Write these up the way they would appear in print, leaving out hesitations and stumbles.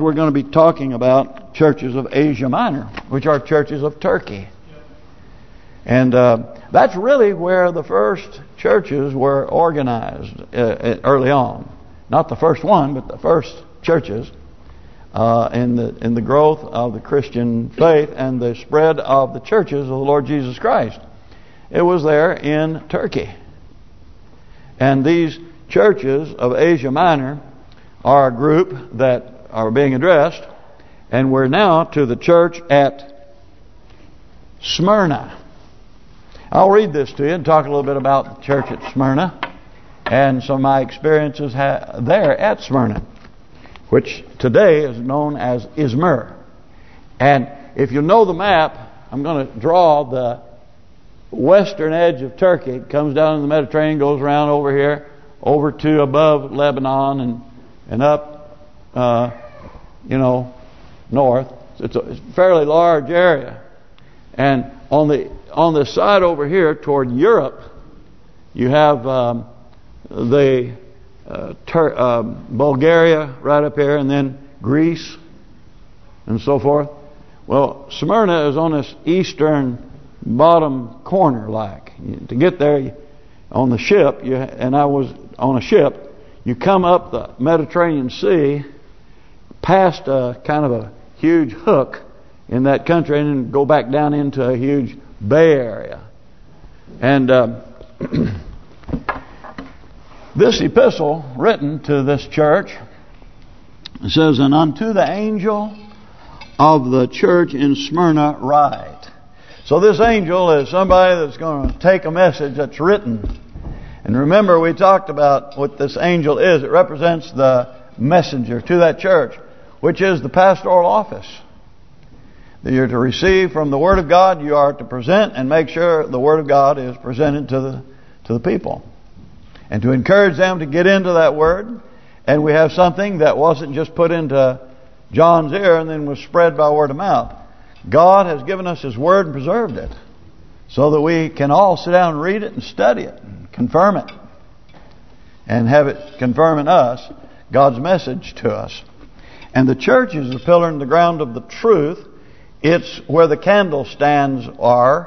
we're going to be talking about churches of Asia Minor, which are churches of Turkey. And that's really where the first churches were organized early on. Not the first one, but the first churches in the growth of the Christian faith and the spread of the churches of the Lord Jesus Christ. It was there in Turkey. And these churches of Asia Minor are a group that are being addressed. And we're now to the church at Smyrna. I'll read this to you and talk a little bit about the church at Smyrna and some of my experiences there at Smyrna, which today is known as Izmir. And if you know the map, I'm going to draw the western edge of Turkey. It comes down in the Mediterranean, goes around over here, over to above Lebanon and up, north. It's a fairly large area. And on the side over here toward Europe, you have Bulgaria right up here, and then Greece and so forth. Well, Smyrna is on this eastern bottom corner. To get there on the ship, and I was on a ship, you come up the Mediterranean Sea past a kind of a huge hook in that country and then go back down into a huge bay area. And this epistle written to this church says, "And unto the angel of the church in Smyrna write." So this angel is somebody that's going to take a message that's written. And remember, we talked about what this angel is. It represents the messenger to that church, which is the pastoral office. That you're to receive from the Word of God, you are to present and make sure the Word of God is presented to the people. And to encourage them to get into that Word. And we have something that wasn't just put into John's ear and then was spread by word of mouth. God has given us His Word and preserved it, so that we can all sit down and read it and study it and confirm it. And have it confirm in us God's message to us. And the church is the pillar and the ground of the truth. It's where the candle stands are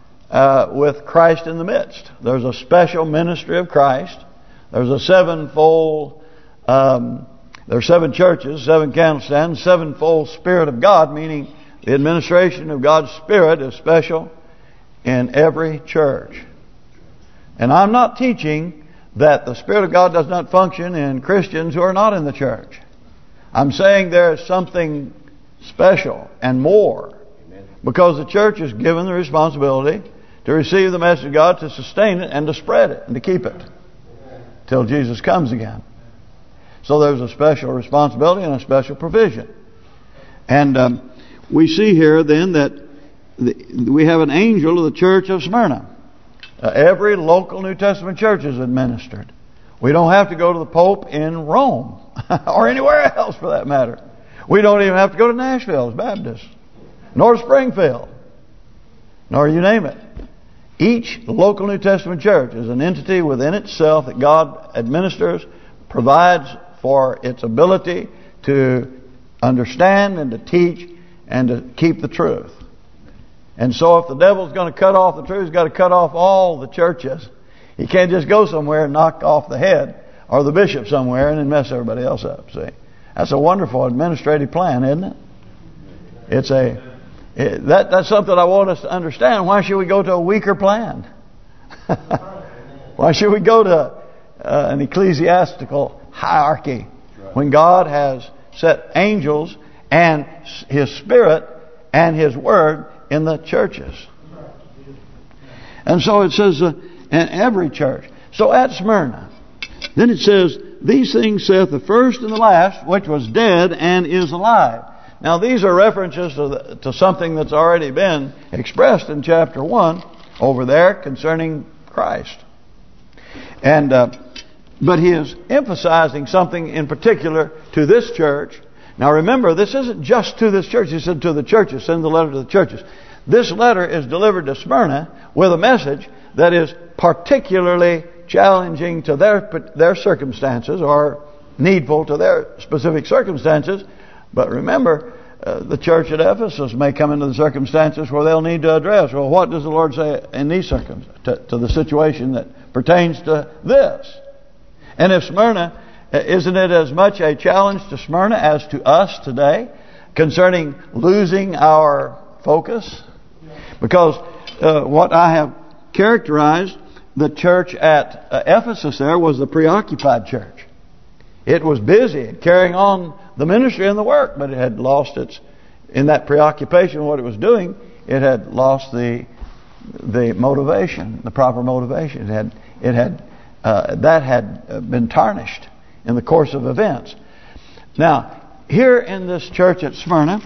with Christ in the midst. There's a special ministry of Christ. There's a sevenfold, there are 7 churches, 7 candlestands, sevenfold Spirit of God, meaning the administration of God's Spirit is special in every church. And I'm not teaching that the Spirit of God does not function in Christians who are not in the church. I'm saying there is something special and more, because the church is given the responsibility to receive the message of God, to sustain it and to spread it and to keep it till Jesus comes again. So there's a special responsibility and a special provision. And we see here then that we have an angel of the church of Smyrna. Every local New Testament church is administered. We don't have to go to the Pope in Rome or anywhere else for that matter. We don't even have to go to Nashville as Baptists, nor Springfield, nor you name it. Each local New Testament church is an entity within itself that God administers, provides for its ability to understand and to teach and to keep the truth. And so if the devil's going to cut off the truth, he's got to cut off all the churches. He can't just go somewhere and knock off the head or the bishop somewhere and then mess everybody else up. See, that's a wonderful administrative plan, isn't it? That's something I want us to understand. Why should we go to a weaker plan? Why should we go to an ecclesiastical hierarchy when God has set angels and His Spirit and His Word in the churches? And so it says in every church. So at Smyrna, then it says, "These things saith the first and the last, which was dead and is alive." Now these are references to something that's already been expressed in chapter 1 over there concerning Christ. And but he is emphasizing something in particular to this church. Now remember, this isn't just to this church. He said to the churches, send the letter to the churches. This letter is delivered to Smyrna with a message that is particularly challenging to their circumstances or needful to their specific circumstances, But remember, the church at Ephesus may come into the circumstances where they'll need to address, well, what does the Lord say in these circumstances, to the situation that pertains to this? And if Smyrna, isn't it as much a challenge to Smyrna as to us today concerning losing our focus? Because what I have characterized the church at Ephesus there was the preoccupied church. It was busy carrying on the ministry and the work, but it had lost its, in that preoccupation of what it was doing, it had lost the motivation, the proper motivation. That had been tarnished in the course of events. Now, here in this church at Smyrna,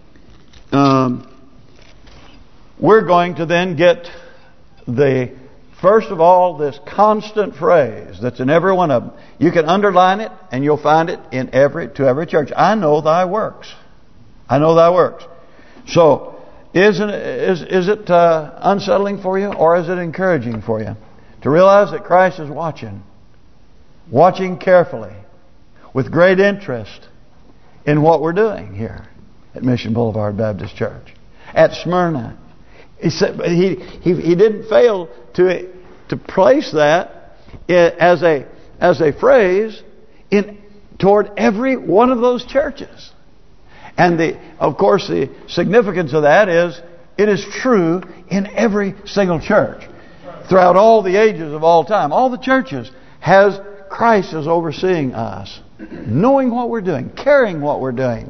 we're going to then get first of all, this constant phrase that's in every one of them. You can underline it, and you'll find it in every church. I know thy works. I know thy works. So, is it unsettling for you, or is it encouraging for you to realize that Christ is watching carefully, with great interest in what we're doing here at Mission Boulevard Baptist Church at Smyrna? He said he didn't fail to place that as a phrase toward every one of those churches. And of course the significance of that is it is true in every single church throughout all the ages of all time. All the churches has Christ as overseeing us, knowing what we're doing, caring what we're doing,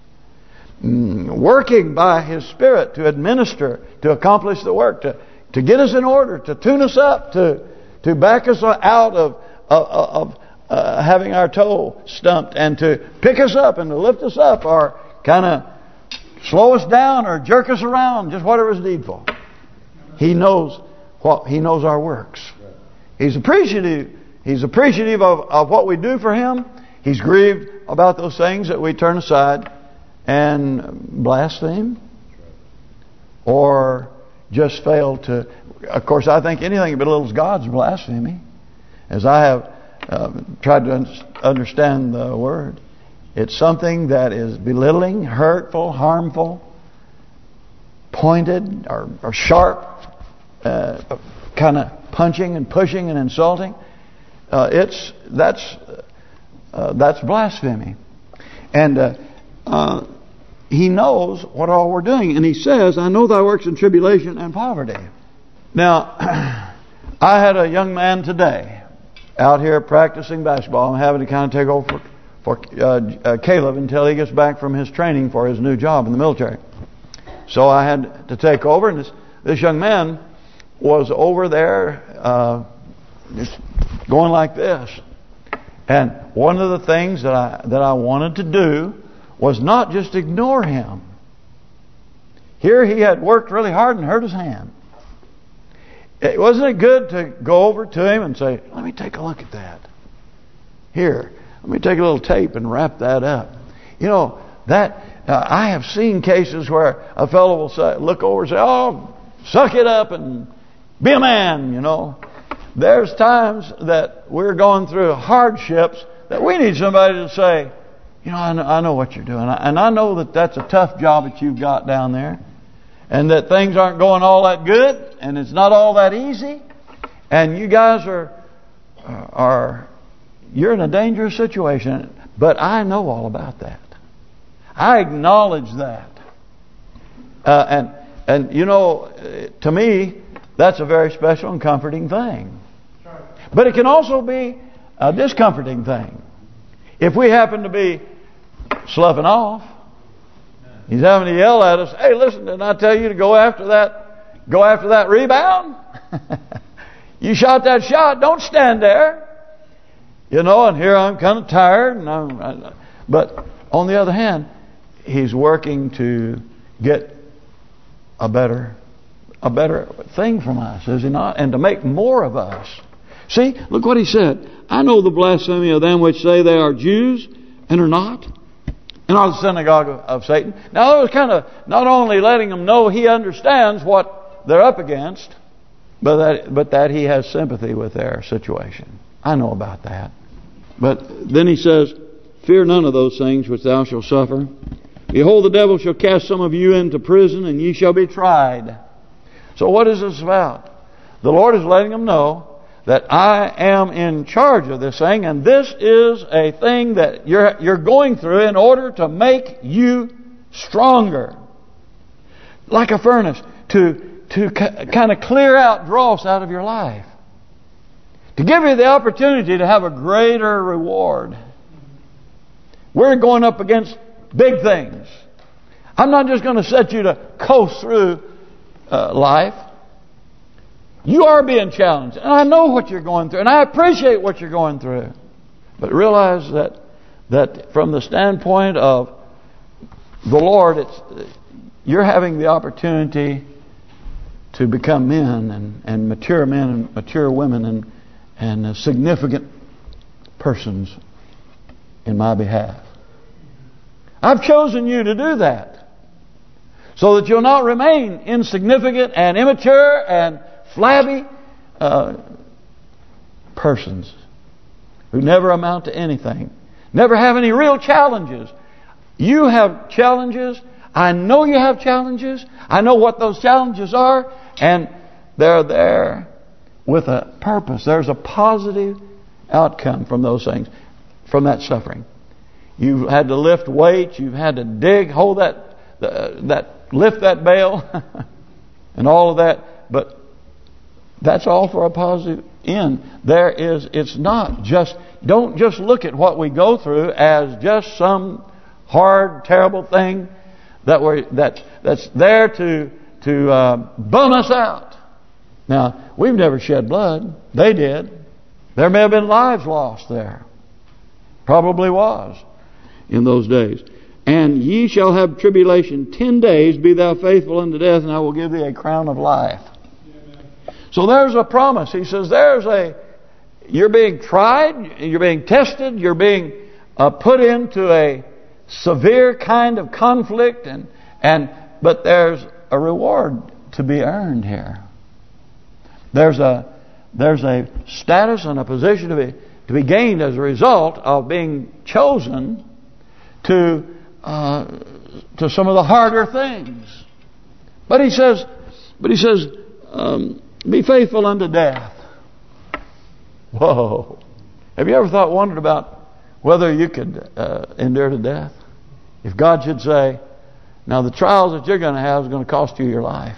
working by His Spirit to administer, to accomplish the work, to get us in order, to tune us up, to back us out of having our toe stumped, and to pick us up and to lift us up, or kind of slow us down or jerk us around, just whatever is needful. He knows our works. He's appreciative. He's appreciative of what we do for Him. He's grieved about those things that we turn aside and blaspheme, or just fail to. Of course, I think anything that belittles God's blasphemy. As I have tried to understand the word, it's something that is belittling, hurtful, harmful, pointed or sharp, kind of punching and pushing and insulting. That's blasphemy, and He knows what all we're doing, and He says, "I know thy works in tribulation and poverty." Now, I had a young man today out here practicing basketball. I'm having to kind of take over for Caleb until he gets back from his training for his new job in the military. So I had to take over, and this young man was over there just going like this. And one of the things that I wanted to do was not just ignore him. Here he had worked really hard and hurt his hand. Wasn't it good to go over to him and say, "Let me take a look at that. Here, let me take a little tape and wrap that up." You know, that I have seen cases where a fellow will look over and say, "Oh, suck it up and be a man," you know. There's times that we're going through hardships that we need somebody to say, "You know, I know what you're doing. And I know that that's a tough job that you've got down there. And that things aren't going all that good. And it's not all that easy. And you guys you're in a dangerous situation. But I know all about that. I acknowledge that." And you know, to me, that's a very special and comforting thing. But it can also be a discomforting thing. If we happen to be sloughing off, he's having to yell at us, "Hey, listen, didn't I tell you to go after that rebound? You shot that shot, don't stand there." You know, and here I'm kind of tired, but on the other hand, he's working to get a better thing from us, is he not? And to make more of us. See, look what he said. "I know the blasphemy of them which say they are Jews and are not, and are the synagogue of Satan." Now that was kind of not only letting them know he understands what they're up against, but that he has sympathy with their situation. I know about that. But then he says, fear none of those things which thou shalt suffer. Behold, the devil shall cast some of you into prison, and ye shall be tried. So what is this about? The Lord is letting them know that I am in charge of this thing, and this is a thing that you're going through in order to make you stronger. Like a furnace, to kind of clear out dross out of your life. To give you the opportunity to have a greater reward. We're going up against big things. I'm not just going to set you to coast through life. You are being challenged. And I know what you're going through. And I appreciate what you're going through. But realize that from the standpoint of the Lord, you're having the opportunity to become men and mature men and mature women and significant persons in my behalf. I've chosen you to do that so that you'll not remain insignificant and immature and flabby persons who never amount to anything, never have any real challenges. You have challenges. I know you have challenges. I know what those challenges are, and they're there with a purpose. There's a positive outcome from those things, from that suffering. You've had to lift weights. You've had to dig, hold lift that bale, and all of that. But that's all for a positive end. It's not just. Don't just look at what we go through as just some hard, terrible thing that's there to bum us out. Now, we've never shed blood. They did. There may have been lives lost there. Probably was in those days. And ye shall have tribulation 10 days. Be thou faithful unto death, and I will give thee a crown of life. So there's a promise. He says you're being tried, you're being tested, you're being put into a severe kind of conflict, but there's a reward to be earned here. There's a status and a position to be gained as a result of being chosen to some of the harder things. But he says, be faithful unto death. Whoa! Have you ever wondered about whether you could endure to death? If God should say, now the trials that you're going to have is going to cost you your life.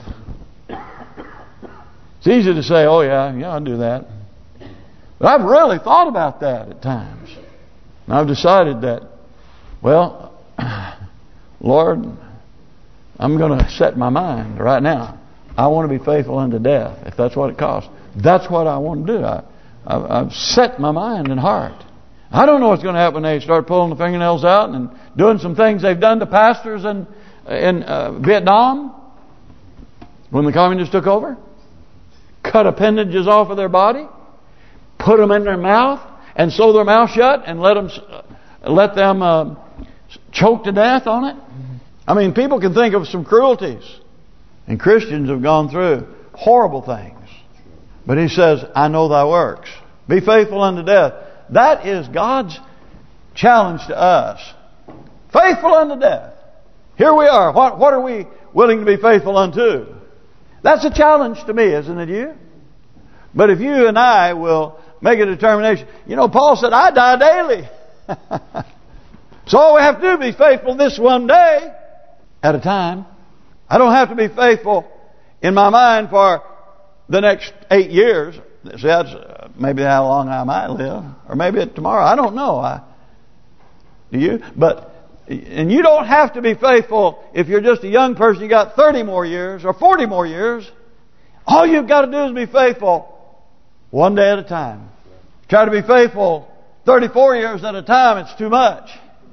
It's easy to say, oh yeah, I'll do that. But I've really thought about that at times. And I've decided that, well, Lord, I'm going to set my mind right now. I want to be faithful unto death, if that's what it costs. That's what I want to do. I've set my mind and heart. I don't know what's going to happen when they start pulling the fingernails out and doing some things they've done to pastors in Vietnam when the communists took over. Cut appendages off of their body, put them in their mouth, and sew their mouth shut, and let them choke to death on it. I mean, people can think of some cruelties, and Christians have gone through horrible things. But he says, I know thy works. Be faithful unto death. That is God's challenge to us. Faithful unto death. Here we are. What are we willing to be faithful unto? That's a challenge to me, isn't it you? But if you and I will make a determination. You know, Paul said, I die daily. So all we have to do is be faithful this one day at a time. I don't have to be faithful in my mind for the next 8 years. See, that's maybe how long I might live. Or maybe tomorrow. I don't know. Do you? And you don't have to be faithful if you're just a young person. You got 30 more years or 40 more years. All you've got to do is be faithful one day at a time. Try to be faithful 34 years at a time. It's too much.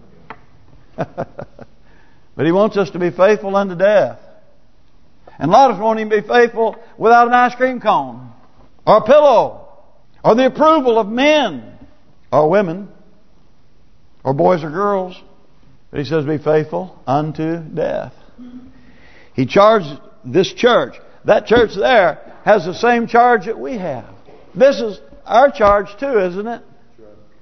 But he wants us to be faithful unto death. And a lot of us won't even be faithful without an ice cream cone or a pillow or the approval of men or women or boys or girls. But he says be faithful unto death. He charged this church. That church there has the same charge that we have. This is our charge too, isn't it?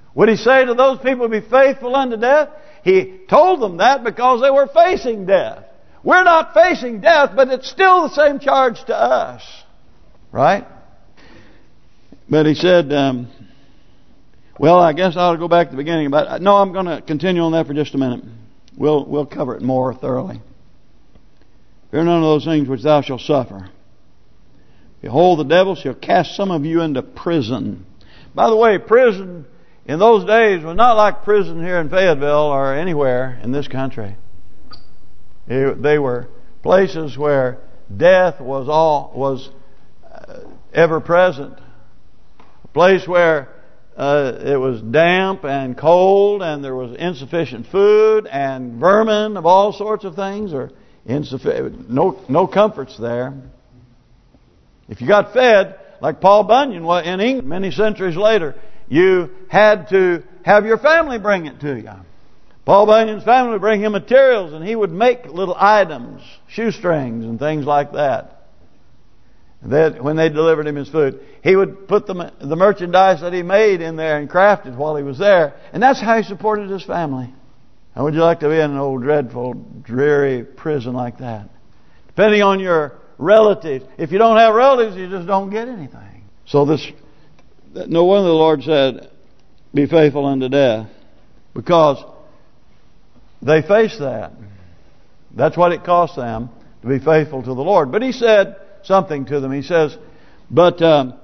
Would he say to those people, be faithful unto death? He told them that because they were facing death. We're not facing death, but it's still the same charge to us. Right? But he said, well, I guess I ought to go back to the beginning. But no, I'm going to continue on that for just a minute. We'll cover it more thoroughly. Fear none of those things which thou shalt suffer. Behold, the devil shall cast some of you into prison. By the way, prison in those days was not like prison here in Fayetteville or anywhere in this country. They were places where death was ever present. A place where it was damp and cold, and there was insufficient food and vermin of all sorts of things, or no comforts there. If you got fed, like Paul Bunyan in England many centuries later, you had to have your family bring it to you. Paul Bunyan's family would bring him materials, and he would make little items, shoestrings and things like that. That when they delivered him his food, he would put the merchandise that he made in there and crafted while he was there, and that's how he supported his family. How would you like to be in an old dreadful, dreary prison like that? Depending on your relatives. If you don't have relatives, you just don't get anything. So no wonder the Lord said, be faithful unto death, because they faced that. That's what it cost them to be faithful to the Lord. But he said something to them. He says, but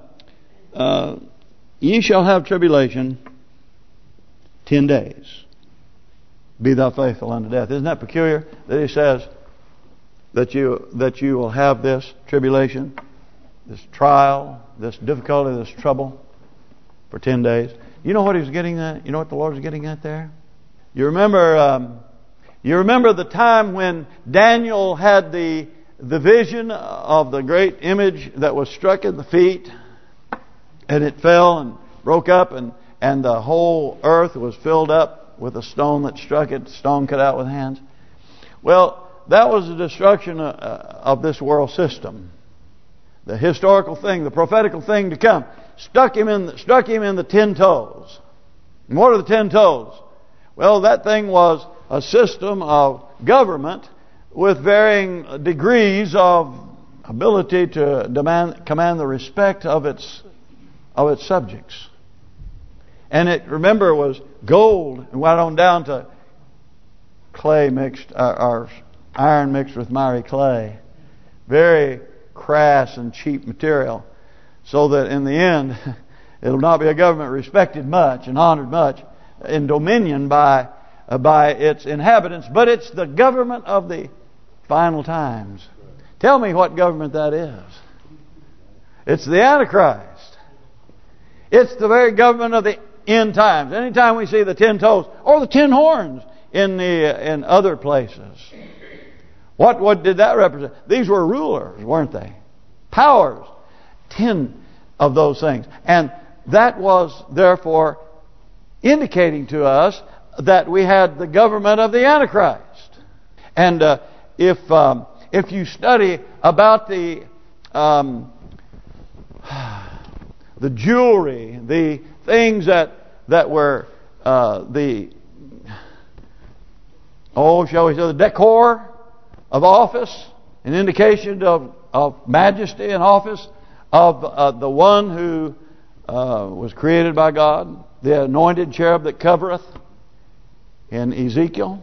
ye shall have tribulation 10 days. Be thou faithful unto death. Isn't that peculiar that he says that you will have this tribulation, this trial, this difficulty, this trouble for 10 days? You know what he was getting at? You know what the Lord was getting at there? You remember the time when Daniel had the vision of the great image that was struck in the feet, and it fell and broke up, and the whole earth was filled up with a stone that struck it, stone cut out with hands. Well, that was the destruction of this world system. The historical thing, the prophetical thing to come, struck him in the 10 toes. And what are the 10 toes? Well, that thing was a system of government with varying degrees of ability to command the respect of its subjects. And it, remember, was gold and went on down to clay mixed, or iron mixed with miry clay. Very crass and cheap material. So that in the end, it'll not be a government respected much and honored much in dominion by its inhabitants, but it's the government of the final times. Tell me what government that is. It's the Antichrist. It's the very government of the end times. Anytime we see the 10 toes or the 10 horns in other places, what did that represent? These were rulers, weren't they? Powers. 10 of those things. And that was therefore indicating to us that we had the government of the Antichrist. And if you study about the jewelry, the things that were shall we say, the decor of office, an indication of majesty and office of the one who was created by God, the anointed cherub that covereth in Ezekiel.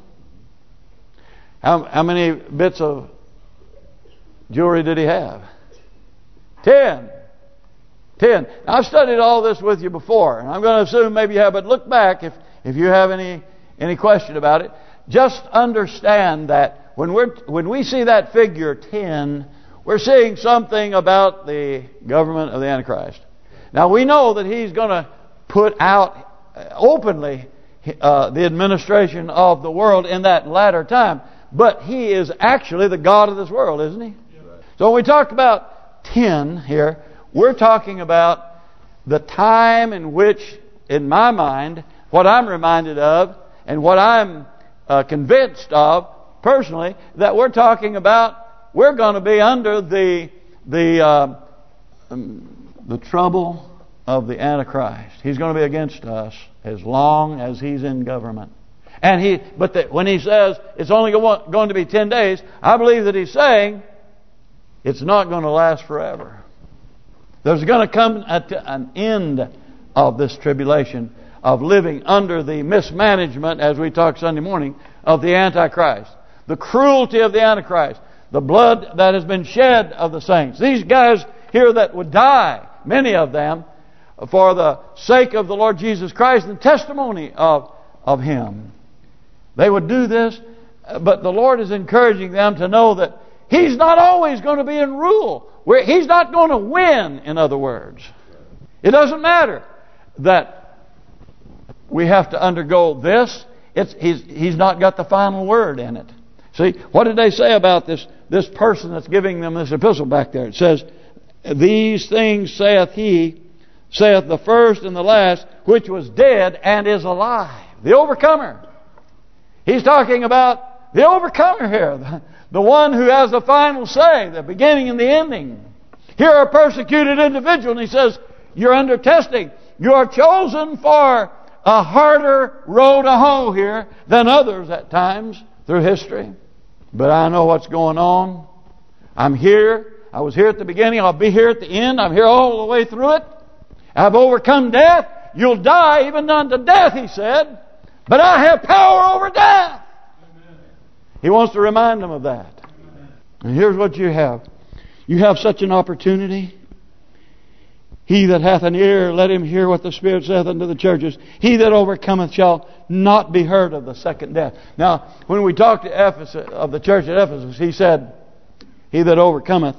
How many bits of jewelry did he have? 10. Now, I've studied all this with you before, and I'm going to assume maybe you have, but look back if you have any question about it. Just understand that when we see that figure 10, we're seeing something about the government of the Antichrist. Now, we know that he's going to put out openly the administration of the world in that latter time. But he is actually the God of this world, isn't he? Yeah. So when we talk about 10 here, we're talking about the time in which, in my mind, what I'm reminded of and what I'm convinced of personally, that we're talking about, we're going to be under the trouble of the Antichrist. He's going to be against us as long as he's in government. And when he says it's only going to be 10 days, I believe that he's saying it's not going to last forever. There's going to come an end of this tribulation of living under the mismanagement, as we talked Sunday morning, of the Antichrist. The cruelty of the Antichrist. The blood that has been shed of the saints. These guys here that would die, many of them, for the sake of the Lord Jesus Christ and testimony of Him. They would do this, but the Lord is encouraging them to know that He's not always going to be in rule. He's not going to win, in other words. It doesn't matter that we have to undergo this. He's not got the final word in it. See, what did they say about this person that's giving them this epistle back there? It says, "These things saith he, saith the first and the last, which was dead and is alive." The overcomer. He's talking about the overcomer here. The one who has the final say, the beginning and the ending. Here a persecuted individual, and he says, you're under testing. You are chosen for a harder row to hoe here than others at times through history. But I know what's going on. I'm here. I was here at the beginning. I'll be here at the end. I'm here all the way through it. I've overcome death. You'll die even unto death, he said. But I have power over death. Amen. He wants to remind them of that. Amen. And here's what you have. You have such an opportunity. He that hath an ear, let him hear what the Spirit saith unto the churches. He that overcometh shall not be hurt of the second death. Now, when we talked to Ephesus, of the church at Ephesus, he said, he that overcometh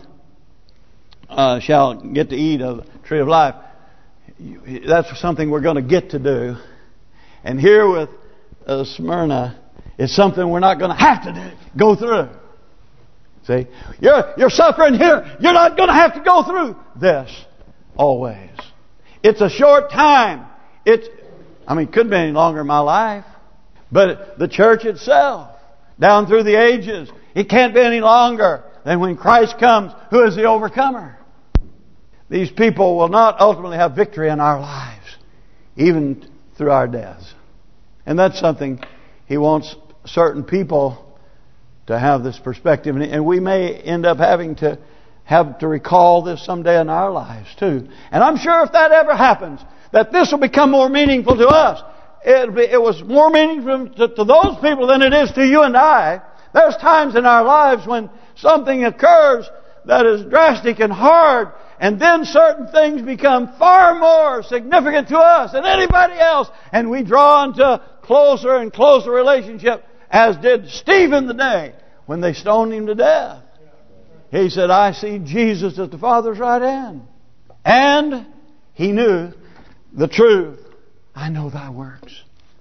shall get to eat of the tree of life. That's something we're going to get to do. And here with Smyrna, it's something we're not going to have to go through. See, you're suffering here. You're not going to have to go through this always. It's a short time. It couldn't be any longer in my life. But the church itself, down through the ages, it can't be any longer than when Christ comes, who is the overcomer. These people will not ultimately have victory in our lives, even through our deaths. And that's something He wants certain people to have this perspective. And we may end up having to recall this someday in our lives too. And I'm sure if that ever happens, that this will become more meaningful to us. It was more meaningful to those people than it is to you and I. There's times in our lives when something occurs that is drastic and hard, and then certain things become far more significant to us than anybody else, and we draw into closer and closer relationship, as did Stephen the day when they stoned him to death. He said, I see Jesus at the Father's right hand. And he knew the truth. I know thy works.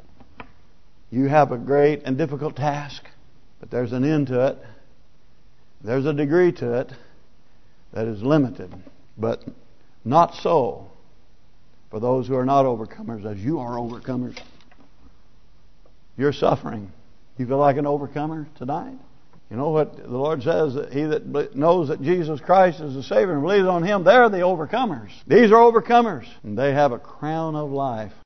You have a great and difficult task, but there's an end to it. There's a degree to it that is limited, but not so for those who are not overcomers, as you are overcomers. You're suffering. You feel like an overcomer tonight? You know what the Lord says, that he that knows that Jesus Christ is the Savior and believes on Him, they're the overcomers. These are overcomers, and they have a crown of life.